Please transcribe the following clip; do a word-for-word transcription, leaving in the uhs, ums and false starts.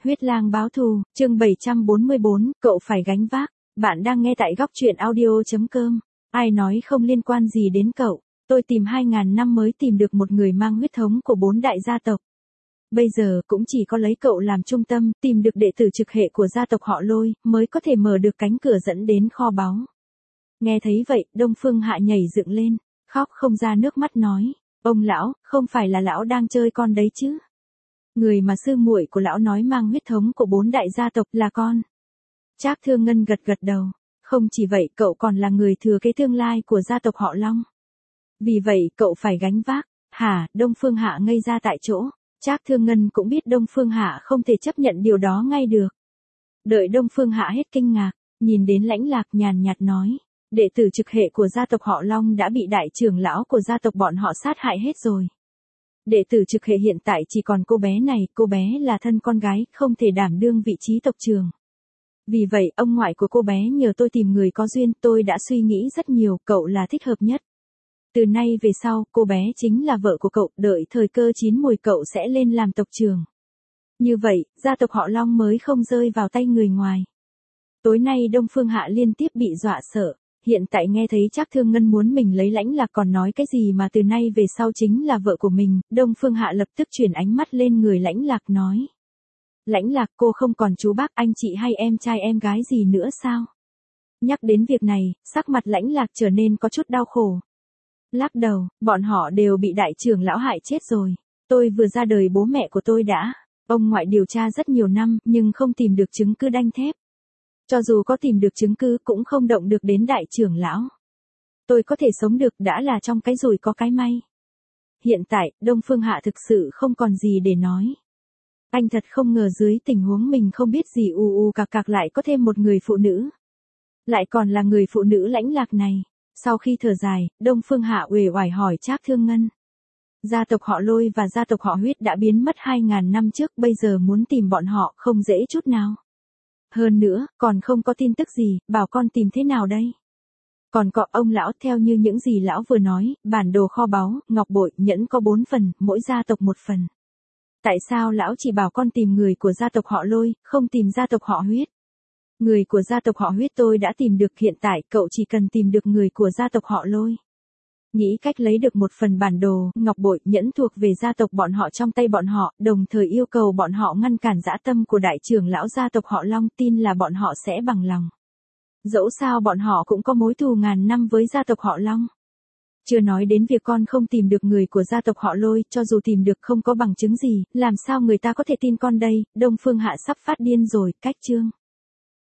Huyết lang báo thù, chương bảy trăm bốn mươi bốn, cậu phải gánh vác. Bạn đang nghe tại góc truyện audio chấm com. Ai nói không liên quan gì đến cậu, tôi tìm hai ngàn năm mới tìm được một người mang huyết thống của bốn đại gia tộc. Bây giờ cũng chỉ có lấy cậu làm trung tâm, tìm được đệ tử trực hệ của gia tộc họ Lôi, mới có thể mở được cánh cửa dẫn đến kho báu. Nghe thấy vậy, Đông Phương Hạ nhảy dựng lên, khóc không ra nước mắt nói, ông lão, không phải là lão đang chơi con đấy chứ? Người mà sư muội của lão nói mang huyết thống của bốn đại gia tộc là con. Trác Thương Ngân gật gật đầu, không chỉ vậy cậu còn là người thừa kế tương lai của gia tộc họ Long. Vì vậy cậu phải gánh vác. Hả? Đông Phương Hạ ngây ra tại chỗ. Trác Thương Ngân cũng biết Đông Phương Hạ không thể chấp nhận điều đó ngay được. Đợi Đông Phương Hạ hết kinh ngạc, nhìn đến Lãnh Lạc nhàn nhạt nói, đệ tử trực hệ của gia tộc họ Long đã bị đại trưởng lão của gia tộc bọn họ sát hại hết rồi. Đệ tử trực hệ hiện tại chỉ còn cô bé này, cô bé là thân con gái, không thể đảm đương vị trí tộc trưởng. Vì vậy, ông ngoại của cô bé nhờ tôi tìm người có duyên, tôi đã suy nghĩ rất nhiều, cậu là thích hợp nhất. Từ nay về sau, cô bé chính là vợ của cậu, đợi thời cơ chín mùi cậu sẽ lên làm tộc trưởng. Như vậy, gia tộc họ Long mới không rơi vào tay người ngoài. Tối nay Đông Phương Hạ liên tiếp bị dọa sợ. Hiện tại nghe thấy Trác Thương Ngân muốn mình lấy Lãnh Lạc còn nói cái gì mà từ nay về sau chính là vợ của mình, Đông Phương Hạ lập tức chuyển ánh mắt lên người Lãnh Lạc nói. Lãnh Lạc, cô không còn chú bác anh chị hay em trai em gái gì nữa sao? Nhắc đến việc này, sắc mặt Lãnh Lạc trở nên có chút đau khổ. Lắc đầu, bọn họ đều bị đại trưởng lão hại chết rồi. Tôi vừa ra đời bố mẹ của tôi đã. Ông ngoại điều tra rất nhiều năm nhưng không tìm được chứng cứ đanh thép. Cho dù có tìm được chứng cứ cũng không động được đến đại trưởng lão. Tôi có thể sống được đã là trong cái rủi có cái may. Hiện tại, Đông Phương Hạ thực sự không còn gì để nói. Anh thật không ngờ dưới tình huống mình không biết gì u u cạc cạc lại có thêm một người phụ nữ. Lại còn là người phụ nữ Lãnh Lạc này. Sau khi thở dài, Đông Phương Hạ uể oải hỏi Trác Thương Ngân. Gia tộc họ Lôi và gia tộc họ Huyết đã biến mất hai ngàn năm trước, bây giờ muốn tìm bọn họ không dễ chút nào. Hơn nữa, còn không có tin tức gì, bảo con tìm thế nào đây? Còn có ông lão, theo như những gì lão vừa nói, bản đồ kho báu, ngọc bội, nhẫn có bốn phần, mỗi gia tộc một phần. Tại sao lão chỉ bảo con tìm người của gia tộc họ Lôi, không tìm gia tộc họ Huyết? Người của gia tộc họ Huyết tôi đã tìm được, hiện tại cậu chỉ cần tìm được người của gia tộc họ Lôi. Nghĩ cách lấy được một phần bản đồ, ngọc bội, nhẫn thuộc về gia tộc bọn họ trong tay bọn họ, đồng thời yêu cầu bọn họ ngăn cản dã tâm của đại trưởng lão gia tộc họ Long, tin là bọn họ sẽ bằng lòng. Dẫu sao bọn họ cũng có mối thù ngàn năm với gia tộc họ Long. Chưa nói đến việc con không tìm được người của gia tộc họ Lôi, cho dù tìm được không có bằng chứng gì, làm sao người ta có thể tin con đây? Đông Phương Hạ sắp phát điên rồi, cách chương.